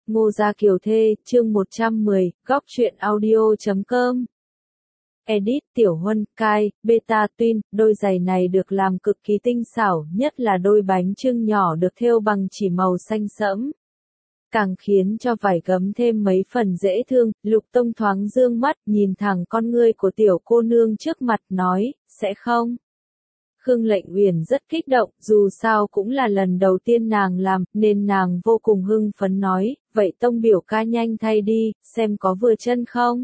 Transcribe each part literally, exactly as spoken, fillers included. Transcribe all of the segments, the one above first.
Ngô Gia Kiều Thê, chương một trăm mười, góc truyện audio chấm com. Edit, Tiểu Huân, Kai, Beta Twin, đôi giày này được làm cực kỳ tinh xảo, nhất là đôi bánh chưng nhỏ được thêu bằng chỉ màu xanh sẫm. Càng khiến cho vải gấm thêm mấy phần dễ thương, Lục Tông thoáng dương mắt, nhìn thẳng con ngươi của tiểu cô nương trước mặt nói, sẽ không? Khương Lệnh Uyển rất kích động, dù sao cũng là lần đầu tiên nàng làm, nên nàng vô cùng hưng phấn nói, vậy Tông biểu ca nhanh thay đi, xem có vừa chân không?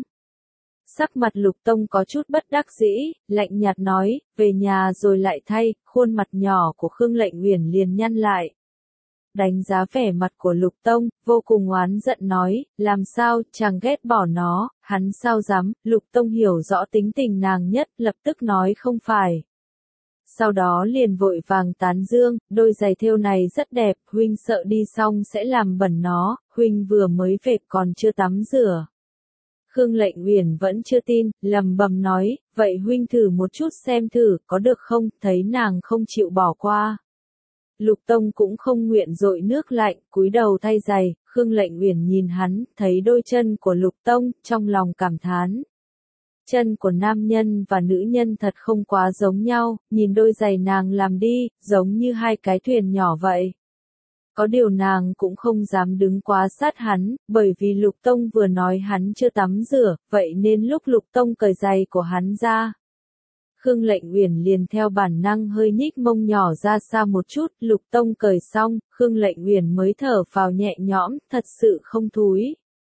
Sắc mặt Lục Tông có chút bất đắc dĩ, lạnh nhạt nói, về nhà rồi lại thay, khuôn mặt nhỏ của Khương Lệnh Uyển liền nhăn lại. Đánh giá vẻ mặt của Lục Tông, vô cùng oán giận nói, làm sao, chàng ghét bỏ nó, hắn sao dám, Lục Tông hiểu rõ tính tình nàng nhất, lập tức nói không phải. Sau đó liền vội vàng tán dương, đôi giày thêu này rất đẹp, huynh sợ đi xong sẽ làm bẩn nó, huynh vừa mới về còn chưa tắm rửa. Khương Lệnh Uyển vẫn chưa tin, lầm bầm nói, vậy huynh thử một chút xem thử, có được không, thấy nàng không chịu bỏ qua. Lục Tông cũng không nguyện dội nước lạnh, cúi đầu thay giày, Khương Lệnh Uyển nhìn hắn, thấy đôi chân của Lục Tông, trong lòng cảm thán. Chân của nam nhân và nữ nhân thật không quá giống nhau, nhìn đôi giày nàng làm đi, giống như hai cái thuyền nhỏ vậy. Có điều nàng cũng không dám đứng quá sát hắn, bởi vì Lục Tông vừa nói hắn chưa tắm rửa, vậy nên lúc Lục Tông cởi giày của hắn ra. Khương Lệnh Uyển liền theo bản năng hơi nhích mông nhỏ ra xa một chút, Lục Tông cởi xong, Khương Lệnh Uyển mới thở phào nhẹ nhõm, thật sự không thúi.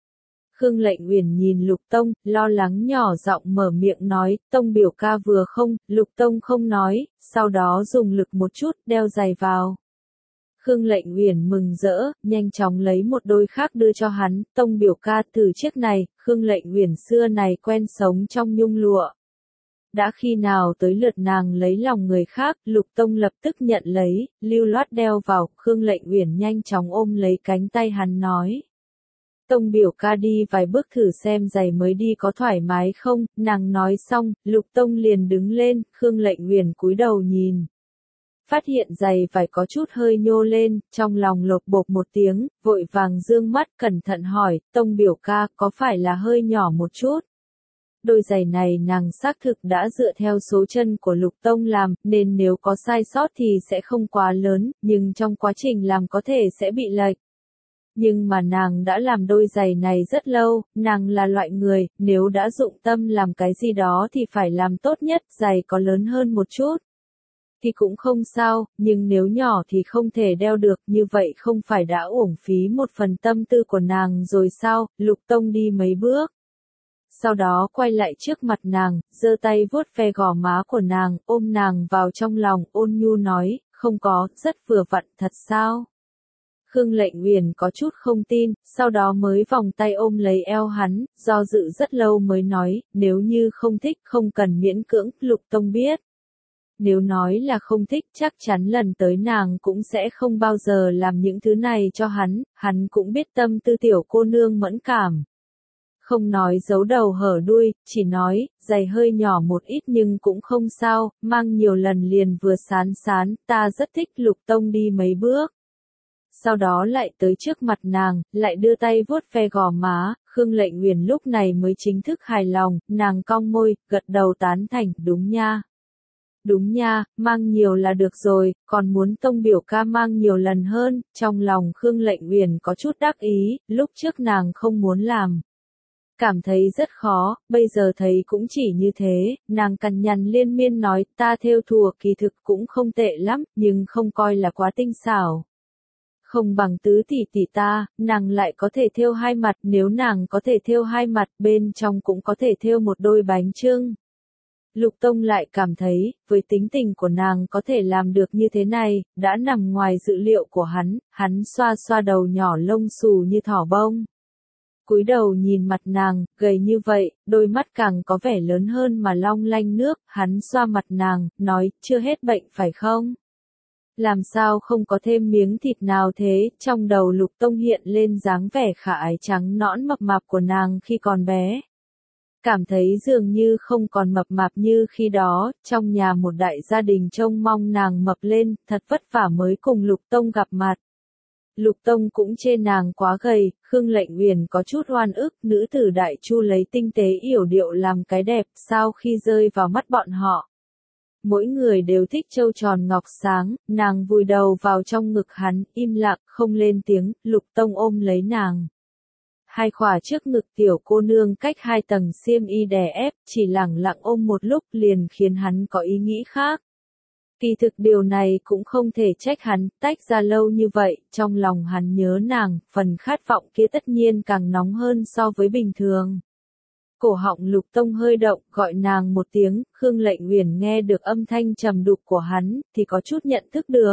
Khương Lệnh Uyển nhìn Lục Tông, lo lắng nhỏ giọng mở miệng nói, Tông biểu ca vừa không, Lục Tông không nói, sau đó dùng lực một chút, đeo giày vào. Khương Lệnh Uyển mừng rỡ, nhanh chóng lấy một đôi khác đưa cho hắn, Tông biểu ca thử chiếc này, Khương Lệnh Uyển xưa này quen sống trong nhung lụa. Đã khi nào tới lượt nàng lấy lòng người khác, Lục Tông lập tức nhận lấy, lưu loát đeo vào, Khương Lệnh Uyển nhanh chóng ôm lấy cánh tay hắn nói. Tông biểu ca đi vài bước thử xem giày mới đi có thoải mái không, nàng nói xong, Lục Tông liền đứng lên, Khương Lệnh Uyển cúi đầu nhìn. Phát hiện giày phải có chút hơi nhô lên, trong lòng lột bột một tiếng, vội vàng dương mắt cẩn thận hỏi, Tông biểu ca có phải là hơi nhỏ một chút? Đôi giày này nàng xác thực đã dựa theo số chân của Lục Tông làm, nên nếu có sai sót thì sẽ không quá lớn, nhưng trong quá trình làm có thể sẽ bị lệch. Nhưng mà nàng đã làm đôi giày này rất lâu, nàng là loại người, nếu đã dụng tâm làm cái gì đó thì phải làm tốt nhất, giày có lớn hơn một chút thì cũng không sao, nhưng nếu nhỏ thì không thể đeo được, như vậy không phải đã uổng phí một phần tâm tư của nàng rồi sao? Lục Tông đi mấy bước. Sau đó quay lại trước mặt nàng, giơ tay vuốt ve gò má của nàng, ôm nàng vào trong lòng, ôn nhu nói, không có, rất vừa vặn, thật sao? Khương Lệnh Uyển có chút không tin, sau đó mới vòng tay ôm lấy eo hắn, do dự rất lâu mới nói, nếu như không thích không cần miễn cưỡng, Lục Tông biết. Nếu nói là không thích chắc chắn lần tới nàng cũng sẽ không bao giờ làm những thứ này cho hắn, hắn cũng biết tâm tư tiểu cô nương mẫn cảm. Không nói giấu đầu hở đuôi, chỉ nói, giày hơi nhỏ một ít nhưng cũng không sao, mang nhiều lần liền vừa sán sán, ta rất thích. Lục Tông đi mấy bước. Sau đó lại tới trước mặt nàng, lại đưa tay vuốt ve gò má, Khương Lệnh Uyển lúc này mới chính thức hài lòng, nàng cong môi, gật đầu tán thành, đúng nha. Đúng nha, mang nhiều là được rồi, còn muốn Tông biểu ca mang nhiều lần hơn, trong lòng Khương Lệnh Uyển có chút đắc ý, lúc trước nàng không muốn làm. Cảm thấy rất khó, bây giờ thấy cũng chỉ như thế, nàng cằn nhằn liên miên nói, ta thêu thùa kỳ thực cũng không tệ lắm, nhưng không coi là quá tinh xảo. Không bằng tứ tỷ tỷ ta, nàng lại có thể thêu hai mặt, nếu nàng có thể thêu hai mặt, bên trong cũng có thể thêu một đôi bánh chưng. Lục Tông lại cảm thấy, với tính tình của nàng có thể làm được như thế này, đã nằm ngoài dự liệu của hắn, hắn xoa xoa đầu nhỏ lông xù như thỏ bông. Cúi đầu nhìn mặt nàng, gầy như vậy, đôi mắt càng có vẻ lớn hơn mà long lanh nước, hắn xoa mặt nàng, nói, chưa hết bệnh phải không? Làm sao không có thêm miếng thịt nào thế, trong đầu Lục Tông hiện lên dáng vẻ khả ái trắng nõn mập mạp của nàng khi còn bé. Cảm thấy dường như không còn mập mạp như khi đó, trong nhà một đại gia đình trông mong nàng mập lên, thật vất vả mới cùng Lục Tông gặp mặt. Lục Tông cũng chê nàng quá gầy, Khương Lệnh Uyển có chút oan ức, nữ tử Đại Chu lấy tinh tế yểu điệu làm cái đẹp, sao khi rơi vào mắt bọn họ. Mỗi người đều thích trâu tròn ngọc sáng, nàng vùi đầu vào trong ngực hắn, im lặng, không lên tiếng, Lục Tông ôm lấy nàng. Hai khỏa trước ngực tiểu cô nương cách hai tầng xiêm y đè ép, chỉ lẳng lặng ôm một lúc liền khiến hắn có ý nghĩ khác. Kỳ thực điều này cũng không thể trách hắn, tách ra lâu như vậy, trong lòng hắn nhớ nàng, phần khát vọng kia tất nhiên càng nóng hơn so với bình thường. Cổ họng Lục Tông hơi động, gọi nàng một tiếng, Khương Lệnh Uyển nghe được âm thanh trầm đục của hắn, thì có chút nhận thức được.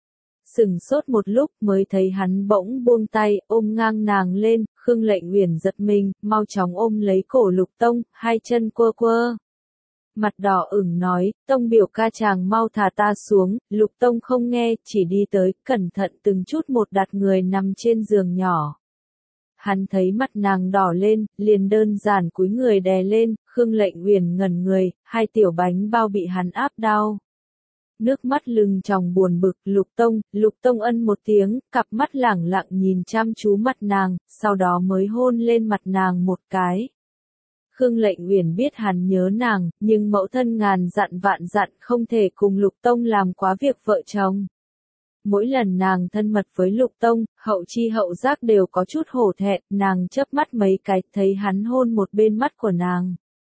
Sừng sốt một lúc mới thấy hắn bỗng buông tay, ôm ngang nàng lên, Khương Lệnh Uyển giật mình, mau chóng ôm lấy cổ Lục Tông, hai chân quơ quơ. Mặt đỏ ửng nói, Tông biểu ca chàng mau thả ta xuống, Lục Tông không nghe, chỉ đi tới, cẩn thận từng chút một đặt người nằm trên giường nhỏ. Hắn thấy mặt nàng đỏ lên, liền đơn giản cúi người đè lên, Khương Lệnh Uyển ngẩn người, hai tiểu bánh bao bị hắn áp đau. Nước mắt lưng tròng buồn bực, Lục Tông, Lục Tông ân một tiếng, cặp mắt lẳng lặng nhìn chăm chú mặt nàng, sau đó mới hôn lên mặt nàng một cái. Khương Lệnh Uyển biết hắn nhớ nàng, nhưng mẫu thân ngàn dặn vạn dặn không thể cùng Lục Tông làm quá việc vợ chồng. Mỗi lần nàng thân mật với Lục Tông, hậu chi hậu giác đều có chút hổ thẹn, nàng chớp mắt mấy cái, thấy hắn hôn một bên mắt của nàng.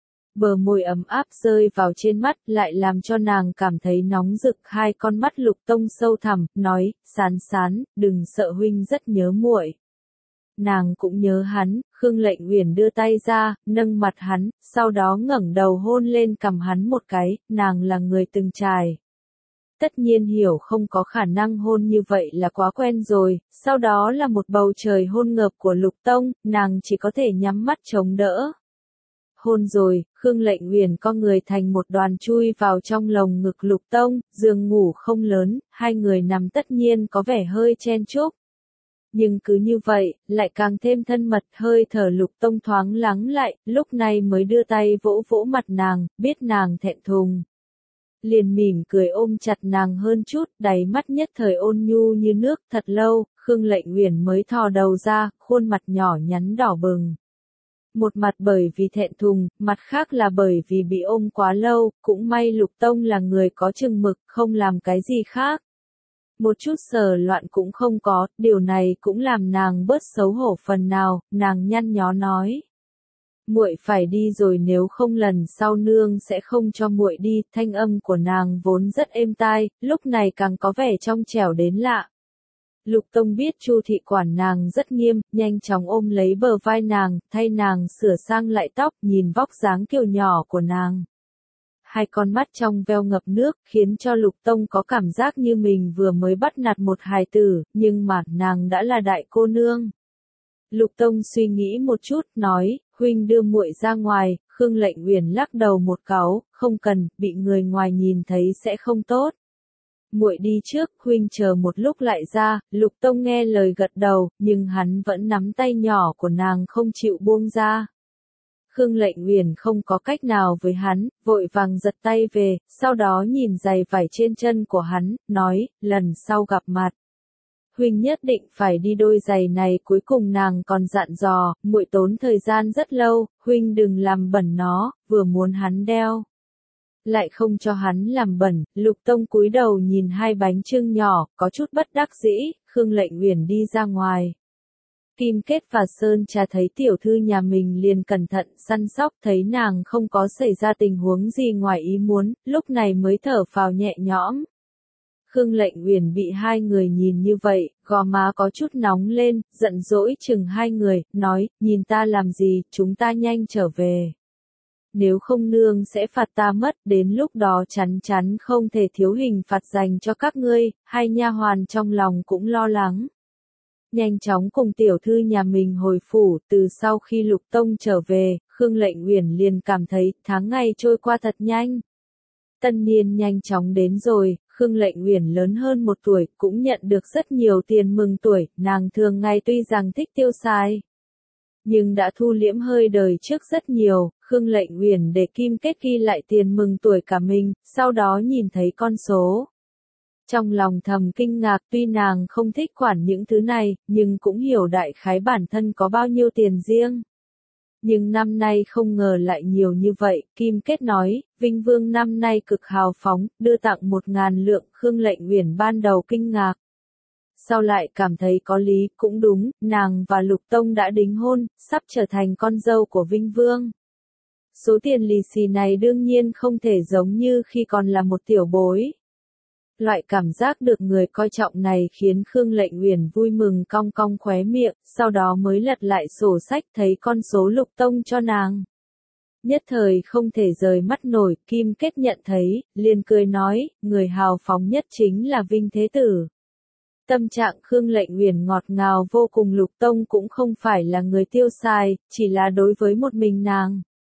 Bờ môi ấm áp rơi vào trên mắt, lại làm cho nàng cảm thấy nóng rực, hai con mắt Lục Tông sâu thẳm, nói, Sán Sán, đừng sợ huynh rất nhớ muội. Nàng cũng nhớ hắn, Khương Lệnh Uyển đưa tay ra, nâng mặt hắn, sau đó ngẩng đầu hôn lên cằm hắn một cái, nàng là người từng trải. Tất nhiên hiểu không có khả năng hôn như vậy là quá quen rồi, sau đó là một bầu trời hôn ngợp của Lục Tông, nàng chỉ có thể nhắm mắt chống đỡ. Hôn rồi, Khương Lệnh Uyển co người thành một đoàn chui vào trong lồng ngực Lục Tông, giường ngủ không lớn, hai người nằm tất nhiên có vẻ hơi chen chúc. Nhưng cứ như vậy, lại càng thêm thân mật, hơi thở Lục Tông thoáng lắng lại, lúc này mới đưa tay vỗ vỗ mặt nàng, biết nàng thẹn thùng. Liền mỉm cười ôm chặt nàng hơn chút, đáy mắt nhất thời ôn nhu như nước, thật lâu, Khương Lệnh Uyển mới thò đầu ra, khuôn mặt nhỏ nhắn đỏ bừng. Một mặt bởi vì thẹn thùng, mặt khác là bởi vì bị ôm quá lâu, cũng may Lục Tông là người có chừng mực, không làm cái gì khác. Một chút sờ loạn cũng không có, điều này cũng làm nàng bớt xấu hổ phần nào, nàng nhăn nhó nói. Muội phải đi rồi, nếu không lần sau nương sẽ không cho muội đi, thanh âm của nàng vốn rất êm tai, lúc này càng có vẻ trong trẻo đến lạ. Lục Tông biết Chu thị quản nàng rất nghiêm, nhanh chóng ôm lấy bờ vai nàng, thay nàng sửa sang lại tóc, nhìn vóc dáng kiều nhỏ của nàng. Hai con mắt trong veo ngập nước, khiến cho Lục Tông có cảm giác như mình vừa mới bắt nạt một hài tử, nhưng mà nàng đã là đại cô nương. Lục Tông suy nghĩ một chút, nói, huynh đưa muội ra ngoài, Khương Lệnh Uyển lắc đầu một cáu, không cần, bị người ngoài nhìn thấy sẽ không tốt. Muội đi trước, huynh chờ một lúc lại ra, Lục Tông nghe lời gật đầu, nhưng hắn vẫn nắm tay nhỏ của nàng không chịu buông ra. Khương Lệnh Uyển không có cách nào với hắn, vội vàng giật tay về, sau đó nhìn giày vải trên chân của hắn, nói, lần sau gặp mặt. Huynh nhất định phải đi đôi giày này, cuối cùng nàng còn dặn dò, muội tốn thời gian rất lâu, huynh đừng làm bẩn nó, vừa muốn hắn đeo. Lại không cho hắn làm bẩn, Lục Tông cúi đầu nhìn hai bánh chưng nhỏ, có chút bất đắc dĩ, Khương Lệnh Uyển đi ra ngoài. Kim Kết và Sơn Trà thấy tiểu thư nhà mình liền cẩn thận săn sóc, thấy nàng không có xảy ra tình huống gì ngoài ý muốn, lúc này mới thở phào nhẹ nhõm. Khương Lệnh Uyển bị hai người nhìn như vậy, gò má có chút nóng lên, giận dỗi chừng hai người, nói, nhìn ta làm gì, chúng ta nhanh trở về. Nếu không nương sẽ phạt ta mất, đến lúc đó chắn chắn không thể thiếu hình phạt dành cho các ngươi, hai nha hoàn trong lòng cũng lo lắng. Nhanh chóng cùng tiểu thư nhà mình hồi phủ, từ sau khi Lục Tông trở về, Khương Lệnh Uyển liền cảm thấy tháng ngày trôi qua thật nhanh. Tân niên nhanh chóng đến rồi, Khương Lệnh Uyển lớn hơn một tuổi, cũng nhận được rất nhiều tiền mừng tuổi, nàng thường ngày tuy rằng thích tiêu xài, nhưng đã thu liễm hơi đời trước rất nhiều. Khương Lệnh Uyển để Kim Kết ghi lại tiền mừng tuổi cả mình, sau đó nhìn thấy con số. Trong lòng thầm kinh ngạc, tuy nàng không thích quản những thứ này, nhưng cũng hiểu đại khái bản thân có bao nhiêu tiền riêng. Nhưng năm nay không ngờ lại nhiều như vậy, Kim Kết nói, Vinh Vương năm nay cực hào phóng, đưa tặng một ngàn lượng, Khương Lệnh Uyển ban đầu kinh ngạc. Sau lại cảm thấy có lý, cũng đúng, nàng và Lục Tông đã đính hôn, sắp trở thành con dâu của Vinh Vương. Số tiền lì xì này đương nhiên không thể giống như khi còn là một tiểu bối. Loại cảm giác được người coi trọng này khiến Khương Lệnh Uyển vui mừng cong cong khóe miệng, sau đó mới lật lại sổ sách thấy con số Lục Tông cho nàng. Nhất thời không thể rời mắt nổi, Kim Kết nhận thấy, liền cười nói, người hào phóng nhất chính là Vinh Thế Tử. Tâm trạng Khương Lệnh Uyển ngọt ngào vô cùng, Lục Tông cũng không phải là người tiêu xài, chỉ là đối với một mình nàng.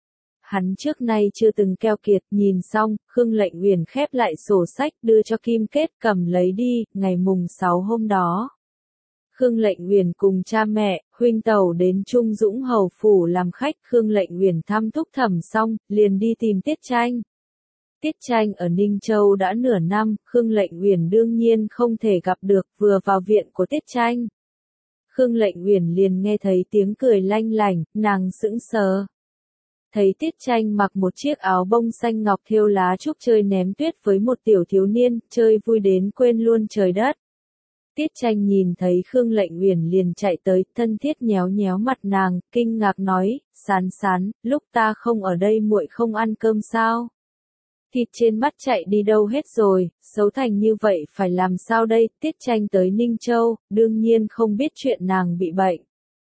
Hắn trước nay chưa từng keo kiệt, nhìn xong, Khương Lệnh Uyển khép lại sổ sách đưa cho Kim Kết cầm lấy đi, ngày mùng sáu hôm đó. Khương Lệnh Uyển cùng cha mẹ, huynh tẩu đến Trung Dũng Hầu Phủ làm khách, Khương Lệnh Uyển thăm thúc thẩm xong, liền đi tìm Tiết Tranh. Tiết Tranh ở Ninh Châu đã nửa năm, Khương Lệnh Uyển đương nhiên không thể gặp được, vừa vào viện của Tiết Tranh. Khương Lệnh Uyển liền nghe thấy tiếng cười lanh lảnh, nàng sững sờ. Thấy Tiết Tranh mặc một chiếc áo bông xanh ngọc thêu lá trúc chơi ném tuyết với một tiểu thiếu niên, chơi vui đến quên luôn trời đất. Tiết Tranh nhìn thấy Khương Lệnh Uyển liền chạy tới, thân thiết nhéo nhéo mặt nàng, kinh ngạc nói, Sán Sán, lúc ta không ở đây muội không ăn cơm sao? Thịt trên mắt chạy đi đâu hết rồi, xấu thành như vậy phải làm sao đây? Tiết Tranh tới Ninh Châu, đương nhiên không biết chuyện nàng bị bệnh.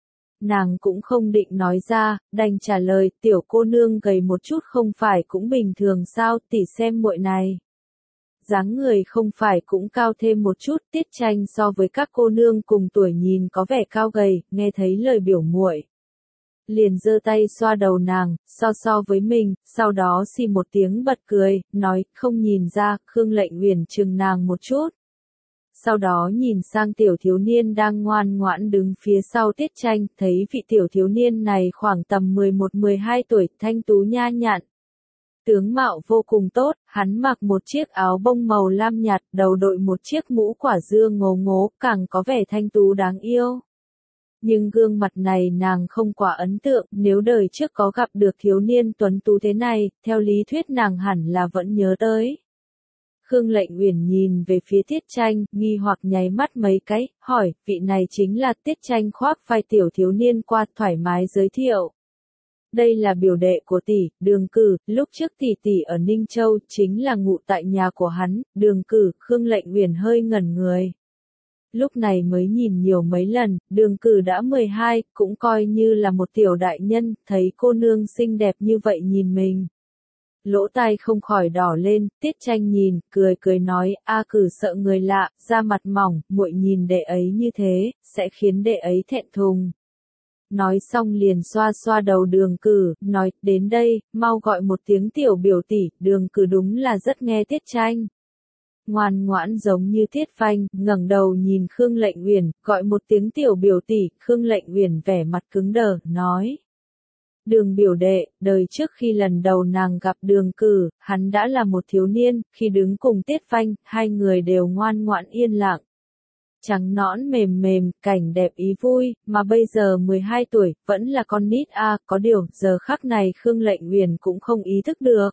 Nàng cũng không định nói ra, đành trả lời, tiểu cô nương gầy một chút không phải cũng bình thường sao, tỷ xem muội này. Dáng người không phải cũng cao thêm một chút, Tiết Tranh so với các cô nương cùng tuổi nhìn có vẻ cao gầy, nghe thấy lời biểu muội, liền giơ tay xoa đầu nàng, so so với mình, sau đó xì một tiếng bật cười, nói, không nhìn ra, Khương Lệnh Uyển chừng nàng một chút. Sau đó nhìn sang tiểu thiếu niên đang ngoan ngoãn đứng phía sau Tiết Tranh, thấy vị tiểu thiếu niên này khoảng tầm mười một mười hai tuổi, thanh tú nha nhặn. Tướng mạo vô cùng tốt, hắn mặc một chiếc áo bông màu lam nhạt, đầu đội một chiếc mũ quả dưa ngố ngố, càng có vẻ thanh tú đáng yêu. Nhưng gương mặt này nàng không quá ấn tượng, nếu đời trước có gặp được thiếu niên tuấn tú thế này, theo lý thuyết nàng hẳn là vẫn nhớ tới. Khương Lệnh Uyển nhìn về phía Tiết Tranh, nghi hoặc nháy mắt mấy cái, hỏi, vị này chính là Tiết Tranh khoác vai tiểu thiếu niên qua, thoải mái giới thiệu. Đây là biểu đệ của tỷ, Đường Cử, lúc trước tỷ tỷ ở Ninh Châu, chính là ngụ tại nhà của hắn, Đường Cử, Khương Lệnh Uyển hơi ngẩn người. Lúc này mới nhìn nhiều mấy lần, Đường Cử đã mười hai, cũng coi như là một tiểu đại nhân, thấy cô nương xinh đẹp như vậy nhìn mình. Lỗ tai không khỏi đỏ lên, Tiết Tranh nhìn, cười cười nói, A Cử sợ người lạ, da mặt mỏng, muội nhìn đệ ấy như thế, sẽ khiến đệ ấy thẹn thùng. Nói xong liền xoa xoa đầu Đường Cử, nói, đến đây, mau gọi một tiếng tiểu biểu tỷ, Đường Cử đúng là rất nghe Tiết Tranh. Ngoan ngoãn giống như Tiết Phanh, ngẩng đầu nhìn Khương Lệnh Uyển, gọi một tiếng tiểu biểu tỷ, Khương Lệnh Uyển vẻ mặt cứng đờ, nói. Đường biểu đệ, đời trước khi lần đầu nàng gặp Đường Cử, hắn đã là một thiếu niên, khi đứng cùng Tiết Phanh, hai người đều ngoan ngoãn yên lặng. Trắng nõn mềm mềm, cảnh đẹp ý vui, mà bây giờ mười hai tuổi, vẫn là con nít a, à, có điều, giờ khắc này Khương Lệnh Uyển cũng không ý thức được.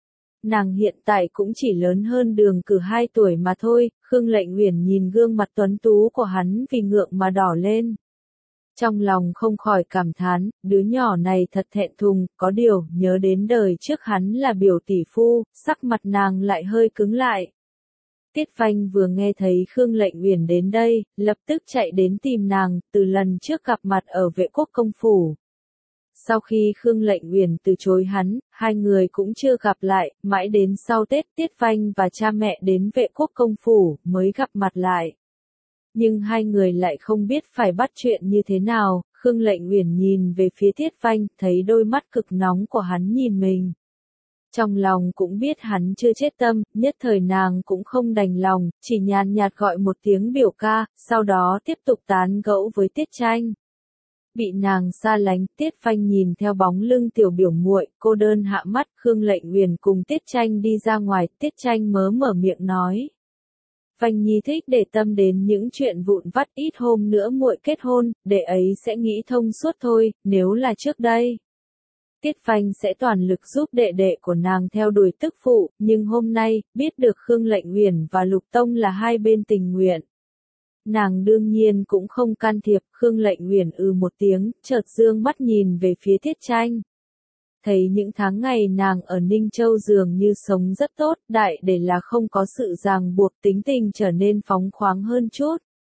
Nàng hiện tại cũng chỉ lớn hơn Đường Cử hai tuổi mà thôi, Khương Lệnh Uyển nhìn gương mặt tuấn tú của hắn vì ngượng mà đỏ lên. Trong lòng không khỏi cảm thán, đứa nhỏ này thật thẹn thùng, có điều, nhớ đến đời trước hắn là biểu tỷ phu, sắc mặt nàng lại hơi cứng lại. Tiết Phanh vừa nghe thấy Khương Lệnh Uyển đến đây, lập tức chạy đến tìm nàng, từ lần trước gặp mặt ở Vệ Quốc công phủ. Sau khi Khương Lệnh Uyển từ chối hắn, hai người cũng chưa gặp lại, mãi đến sau Tết Tiết Phanh và cha mẹ đến Vệ Quốc công phủ, mới gặp mặt lại. Nhưng hai người lại không biết phải bắt chuyện như thế nào, Khương Lệnh Uyển nhìn về phía Tiết Phanh, thấy đôi mắt cực nóng của hắn nhìn mình. Trong lòng cũng biết hắn chưa chết tâm, nhất thời nàng cũng không đành lòng, chỉ nhàn nhạt gọi một tiếng biểu ca, sau đó tiếp tục tán gẫu với Tiết Tranh. Bị nàng xa lánh, Tiết Phanh nhìn theo bóng lưng tiểu biểu muội, cô đơn hạ mắt, Khương Lệnh Uyển cùng Tiết Tranh đi ra ngoài, Tiết Tranh mớ mở miệng nói. Vành Nhi thích để tâm đến những chuyện vụn vặt, ít hôm nữa muội kết hôn, đệ ấy sẽ nghĩ thông suốt thôi, nếu là trước đây. Tiết Vành sẽ toàn lực giúp đệ đệ của nàng theo đuổi tức phụ, nhưng hôm nay, biết được Khương Lệnh Uyển và Lục Tông là hai bên tình nguyện. Nàng đương nhiên cũng không can thiệp, Khương Lệnh Uyển ư một tiếng, chợt dương mắt nhìn về phía Tiết Tranh. Thấy những tháng ngày nàng ở Ninh Châu dường như sống rất tốt, đại để là không có sự ràng buộc, tính tình trở nên phóng khoáng hơn chút.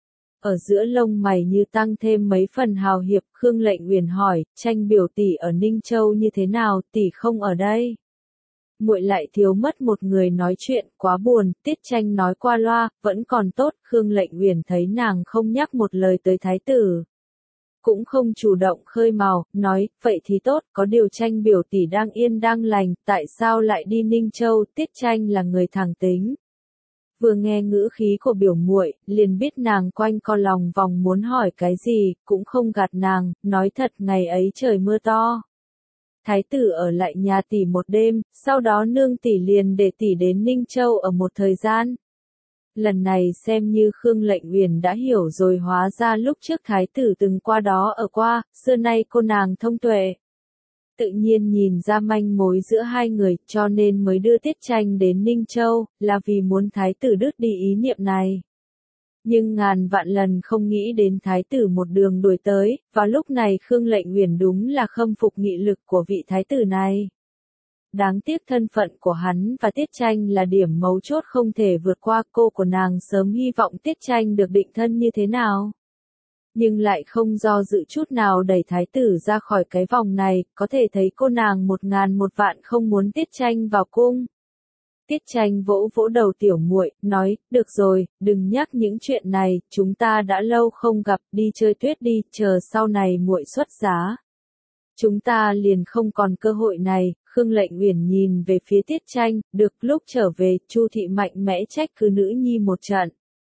Ở giữa lông mày như tăng thêm mấy phần hào hiệp, Khương Lệnh Uyển hỏi, Tranh biểu tỷ ở Ninh Châu như thế nào, tỷ không ở đây. Muội lại thiếu mất một người nói chuyện, quá buồn, Tiết Tranh nói qua loa, vẫn còn tốt, Khương Lệnh Uyển thấy nàng không nhắc một lời tới thái tử. Cũng không chủ động khơi mào, nói, vậy thì tốt, có điều Tranh biểu tỷ đang yên đang lành, tại sao lại đi Ninh Châu, Tiết Tranh là người thẳng tính. Vừa nghe ngữ khí của biểu muội, liền biết nàng quanh co lòng vòng muốn hỏi cái gì, cũng không gạt nàng, nói thật ngày ấy trời mưa to. Thái tử ở lại nhà tỷ một đêm, sau đó nương tỷ liền để tỷ đến Ninh Châu ở một thời gian. Lần này xem như Khương Lệnh Uyển đã hiểu rồi, hóa ra lúc trước thái tử từng qua đó ở qua, xưa nay cô nàng thông tuệ. Tự nhiên nhìn ra manh mối giữa hai người, cho nên mới đưa Tiết Tranh đến Ninh Châu, là vì muốn thái tử đứt đi ý niệm này. Nhưng ngàn vạn lần không nghĩ đến thái tử một đường đuổi tới, và lúc này Khương Lệnh Uyển đúng là khâm phục nghị lực của vị thái tử này. Đáng tiếc thân phận của hắn và Tiết Tranh là điểm mấu chốt không thể vượt qua, cô của nàng sớm hy vọng Tiết Tranh được định thân như thế nào. Nhưng lại không do dự chút nào đẩy thái tử ra khỏi cái vòng này, có thể thấy cô nàng một ngàn một vạn không muốn Tiết Tranh vào cung. Tiết Tranh vỗ vỗ đầu tiểu muội, nói, được rồi, đừng nhắc những chuyện này, chúng ta đã lâu không gặp, đi chơi tuyết đi, chờ sau này muội xuất giá. Chúng ta liền không còn cơ hội này. Khương Lệnh Uyển nhìn về phía Tiết Tranh, được, lúc trở về, Chu thị mạnh mẽ trách cứ nữ nhi một trận.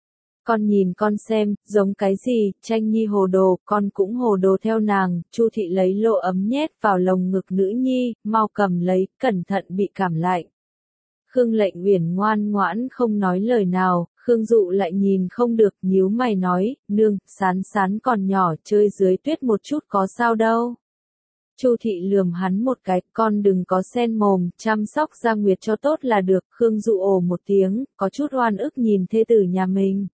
Con nhìn con xem, giống cái gì, Tranh nhi hồ đồ, con cũng hồ đồ theo nàng, Chu thị lấy lỗ ấm nhét vào lồng ngực nữ nhi, mau cầm lấy, cẩn thận bị cảm lạnh. Khương Lệnh Uyển ngoan ngoãn không nói lời nào, Khương Dụ lại nhìn không được, nhíu mày nói, nương, Sán Sán còn nhỏ, chơi dưới tuyết một chút có sao đâu. Chu thị lườm hắn một cái, con đừng có sen mồm, chăm sóc Gia Nguyệt cho tốt là được. Khương Dụ ồ một tiếng, có chút oan ức nhìn thê tử nhà mình.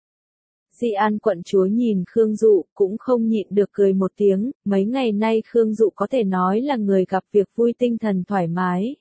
Di An quận chúa nhìn Khương Dụ, cũng không nhịn được cười một tiếng, mấy ngày nay Khương Dụ có thể nói là người gặp việc vui, tinh thần thoải mái.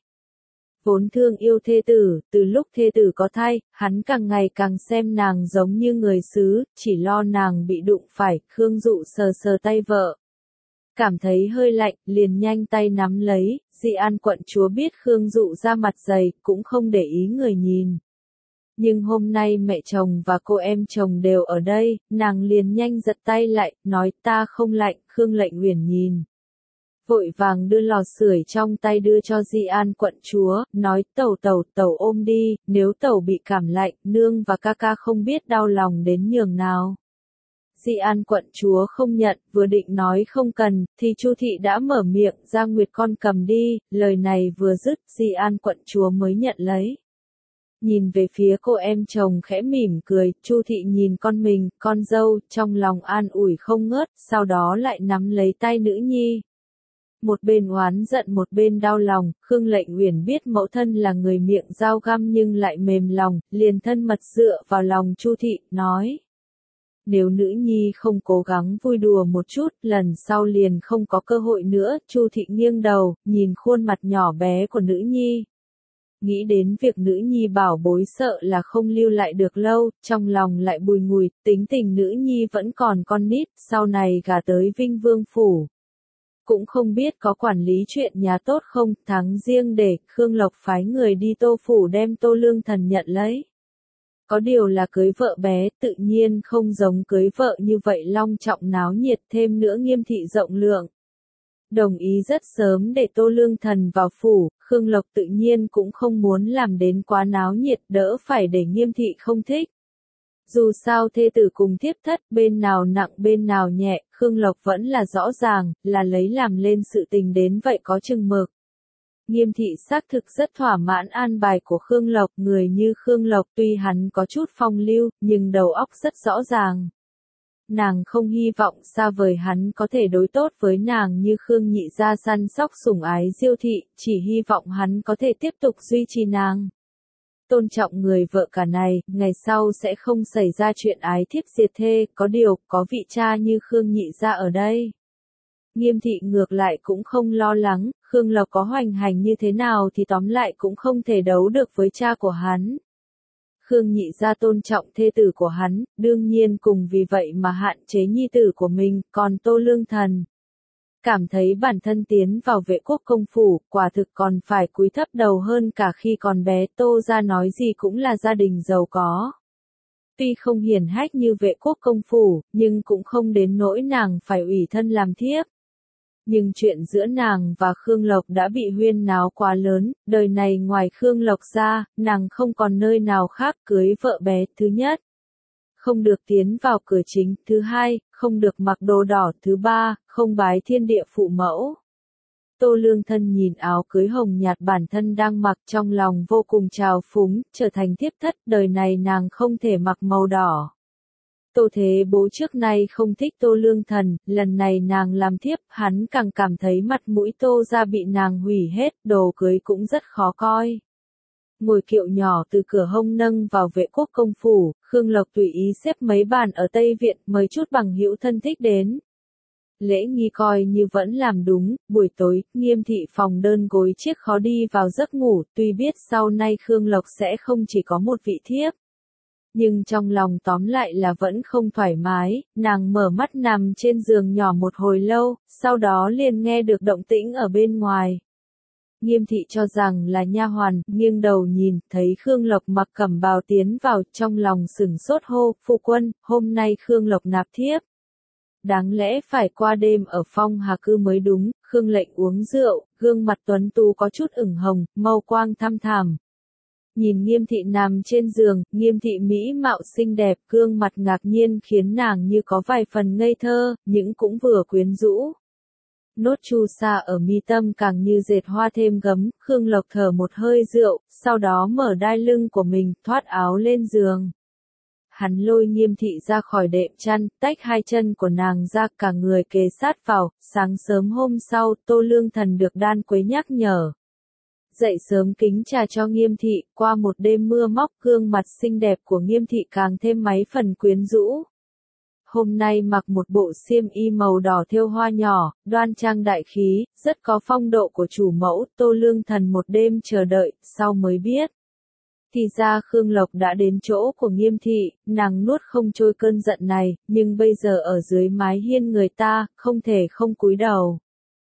Vốn thương yêu thê tử, từ lúc thê tử có thai, hắn càng ngày càng xem nàng giống như người xứ, chỉ lo nàng bị đụng phải. Khương Dụ sờ sờ tay vợ. Cảm thấy hơi lạnh, liền nhanh tay nắm lấy. Di An quận chúa biết Khương Dụ ra mặt dày, cũng không để ý người nhìn. Nhưng hôm nay mẹ chồng và cô em chồng đều ở đây, nàng liền nhanh giật tay lại, nói ta không lạnh. Khương Lệnh Uyển nhìn. Vội vàng đưa lò sưởi trong tay đưa cho Di An quận chúa, nói tẩu tẩu tẩu ôm đi, nếu tẩu bị cảm lạnh, nương và ca ca không biết đau lòng đến nhường nào. Di An quận chúa không nhận, vừa định nói không cần, thì Chu thị đã mở miệng, Gia Nguyệt con cầm đi, lời này vừa dứt, Di An quận chúa mới nhận lấy. Nhìn về phía cô em chồng khẽ mỉm cười, Chu thị nhìn con mình, con dâu, trong lòng an ủi không ngớt, sau đó lại nắm lấy tay nữ nhi. Một bên oán giận một bên đau lòng, Khương Lệnh Uyển biết mẫu thân là người miệng dao găm nhưng lại mềm lòng, liền thân mật dựa vào lòng Chu thị, nói. Nếu nữ nhi không cố gắng vui đùa một chút, lần sau liền không có cơ hội nữa. Chu thị nghiêng đầu, nhìn khuôn mặt nhỏ bé của nữ nhi. Nghĩ đến việc nữ nhi bảo bối sợ là không lưu lại được lâu, trong lòng lại bùi ngùi, tính tình nữ nhi vẫn còn con nít, sau này gả tới Vinh Vương Phủ. Cũng không biết có quản lý chuyện nhà tốt không, tháng riêng để Khương Lộc phái người đi Tô Phủ đem Tô Lương Thần nhận lấy. Có điều là cưới vợ bé, tự nhiên không giống cưới vợ như vậy long trọng náo nhiệt, thêm nữa nghiêm thị rộng lượng. Đồng ý rất sớm để Tô Lương Thần vào phủ, Khương Lộc tự nhiên cũng không muốn làm đến quá náo nhiệt, đỡ phải để nghiêm thị không thích. Dù sao thê tử cùng thiếp thất, bên nào nặng bên nào nhẹ, Khương Lộc vẫn là rõ ràng, là lấy làm lên sự tình đến vậy có chừng mực. Nghiêm thị xác thực rất thỏa mãn an bài của Khương Lộc, người như Khương Lộc tuy hắn có chút phong lưu, nhưng đầu óc rất rõ ràng. Nàng không hy vọng xa vời hắn có thể đối tốt với nàng như Khương Nhị gia săn sóc sủng ái Diêu thị, chỉ hy vọng hắn có thể tiếp tục duy trì nàng. Tôn trọng người vợ cả này, ngày sau sẽ không xảy ra chuyện ái thiếp diệt thê, có điều, có vị cha như Khương Nhị gia ở đây. Nghiêm thị ngược lại cũng không lo lắng, Khương Lộc có hoành hành như thế nào thì tóm lại cũng không thể đấu được với cha của hắn. Khương Nhị gia tôn trọng thê tử của hắn, đương nhiên cùng vì vậy mà hạn chế nhi tử của mình, còn Tô Lương Thần cảm thấy bản thân tiến vào Vệ Quốc công phủ, quả thực còn phải cúi thấp đầu hơn cả khi còn bé. Tô gia nói gì cũng là gia đình giàu có. Tuy không hiển hách như Vệ Quốc công phủ, nhưng cũng không đến nỗi nàng phải ủy thân làm thiếp. Nhưng chuyện giữa nàng và Khương Lộc đã bị huyên náo quá lớn, đời này ngoài Khương Lộc ra, nàng không còn nơi nào khác cưới vợ bé. Thứ nhất, không được tiến vào cửa chính. Thứ hai, không được mặc đồ đỏ. Thứ ba, không bái thiên địa phụ mẫu. Tô Lương Thân nhìn áo cưới hồng nhạt bản thân đang mặc trong lòng vô cùng trào phúng, trở thành thiếp thất, đời này nàng không thể mặc màu đỏ. Tô Thế Bố trước nay không thích Tô Lương Thần, lần này nàng làm thiếp, hắn càng cảm thấy mặt mũi Tô gia bị nàng hủy hết, đồ cưới cũng rất khó coi. Ngồi kiệu nhỏ từ cửa hông nâng vào Vệ Quốc công phủ, Khương Lộc tùy ý xếp mấy bàn ở Tây Viện, mời chút bằng hữu thân thích đến. Lễ nghi coi như vẫn làm đúng, buổi tối, Nghiêm thị phòng đơn gối chiếc khó đi vào giấc ngủ, tuy biết sau nay Khương Lộc sẽ không chỉ có một vị thiếp. Nhưng trong lòng tóm lại là vẫn không thoải mái, nàng mở mắt nằm trên giường nhỏ một hồi lâu, sau đó liền nghe được động tĩnh ở bên ngoài. Nghiêm thị cho rằng là nha hoàn, nghiêng đầu nhìn, thấy Khương Lộc mặc cẩm bào tiến vào, trong lòng sửng sốt hô, phu quân, hôm nay Khương Lộc nạp thiếp. Đáng lẽ phải qua đêm ở Phong Hà Cư mới đúng. Khương lệnh uống rượu, gương mặt tuấn tú có chút ửng hồng, mâu quang thăm thẳm. Nhìn Nghiêm thị nằm trên giường, Nghiêm thị mỹ mạo xinh đẹp, gương mặt ngạc nhiên khiến nàng như có vài phần ngây thơ, nhưng cũng vừa quyến rũ. Nốt chu sa ở mi tâm càng như dệt hoa thêm gấm. Khương Lộc thở một hơi rượu, sau đó mở đai lưng của mình, thoát áo lên giường. Hắn lôi Nghiêm thị ra khỏi đệm chăn, tách hai chân của nàng ra, cả người kề sát vào. Sáng sớm hôm sau, Tô Lương Thần được Đan Quế nhắc nhở. Dậy sớm kính trà cho Nghiêm thị, qua một đêm mưa móc, gương mặt xinh đẹp của Nghiêm thị càng thêm mấy phần quyến rũ. Hôm nay mặc một bộ xiêm y màu đỏ thêu hoa nhỏ, đoan trang đại khí, rất có phong độ của chủ mẫu. Tô Lương Thần một đêm chờ đợi, sau mới biết. Thì ra Khương Lộc đã đến chỗ của Nghiêm thị, nàng nuốt không trôi cơn giận này, nhưng bây giờ ở dưới mái hiên người ta, không thể không cúi đầu.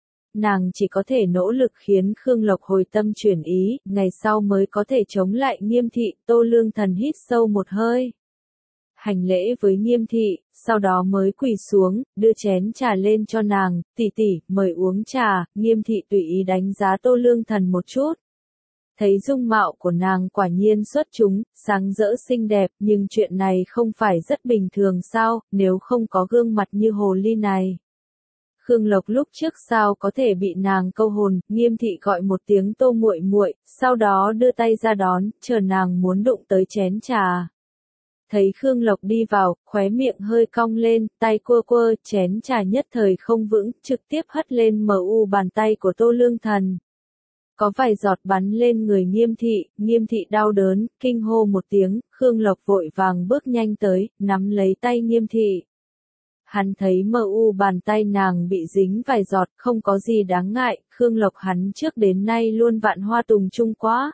Nàng chỉ có thể nỗ lực khiến Khương Lộc hồi tâm chuyển ý, ngày sau mới có thể chống lại Nghiêm thị. Tô Lương Thần hít sâu một hơi, hành lễ với Nghiêm thị, sau đó mới quỳ xuống, đưa chén trà lên cho nàng. Tỷ tỷ, mời uống trà. Nghiêm thị tùy ý đánh giá Tô Lương Thần một chút. Thấy dung mạo của nàng quả nhiên xuất chúng, sáng rỡ xinh đẹp, nhưng chuyện này không phải rất bình thường sao, nếu không có gương mặt như hồ ly này. Khương Lộc lúc trước sao có thể bị nàng câu hồn. Nghiêm thị gọi một tiếng Tô muội muội, sau đó đưa tay ra đón, chờ nàng muốn đụng tới chén trà. Thấy Khương Lộc đi vào, khóe miệng hơi cong lên, tay quơ quơ, chén trà nhất thời không vững, trực tiếp hất lên mờ u bàn tay của Tô Lương Thần. Có vài giọt bắn lên người Nghiêm thị, Nghiêm thị đau đớn, kinh hô một tiếng. Khương Lộc vội vàng bước nhanh tới, nắm lấy tay Nghiêm thị. Hắn thấy mờ u bàn tay nàng bị dính vài giọt, không có gì đáng ngại. Khương Lộc hắn trước đến nay luôn vạn hoa tùng chung quá.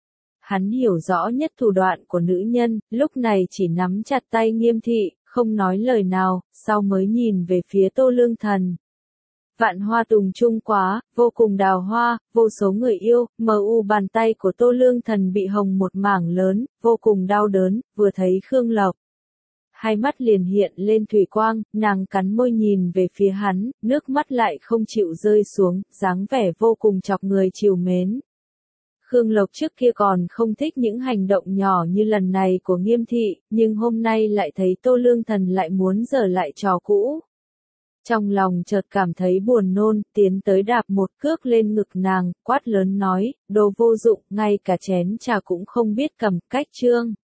Hắn hiểu rõ nhất thủ đoạn của nữ nhân, lúc này chỉ nắm chặt tay Nghiêm thị, không nói lời nào, sau mới nhìn về phía Tô Lương Thần. Vạn hoa tùng chung quá, vô cùng đào hoa, vô số người yêu. Mờ u bàn tay của Tô Lương Thần bị hồng một mảng lớn, vô cùng đau đớn. Vừa thấy Khương Lộc, hai mắt liền hiện lên thủy quang, nàng cắn môi nhìn về phía hắn, nước mắt lại không chịu rơi xuống, dáng vẻ vô cùng chọc người trìu mến. Khương Lộc trước kia còn không thích những hành động nhỏ như lần này của Nghiêm thị, nhưng hôm nay lại thấy Tô Lương Thần lại muốn giở lại trò cũ. Trong lòng chợt cảm thấy buồn nôn, tiến tới đạp một cước lên ngực nàng, quát lớn nói, đồ vô dụng, ngay cả chén trà cũng không biết cầm, cách trương.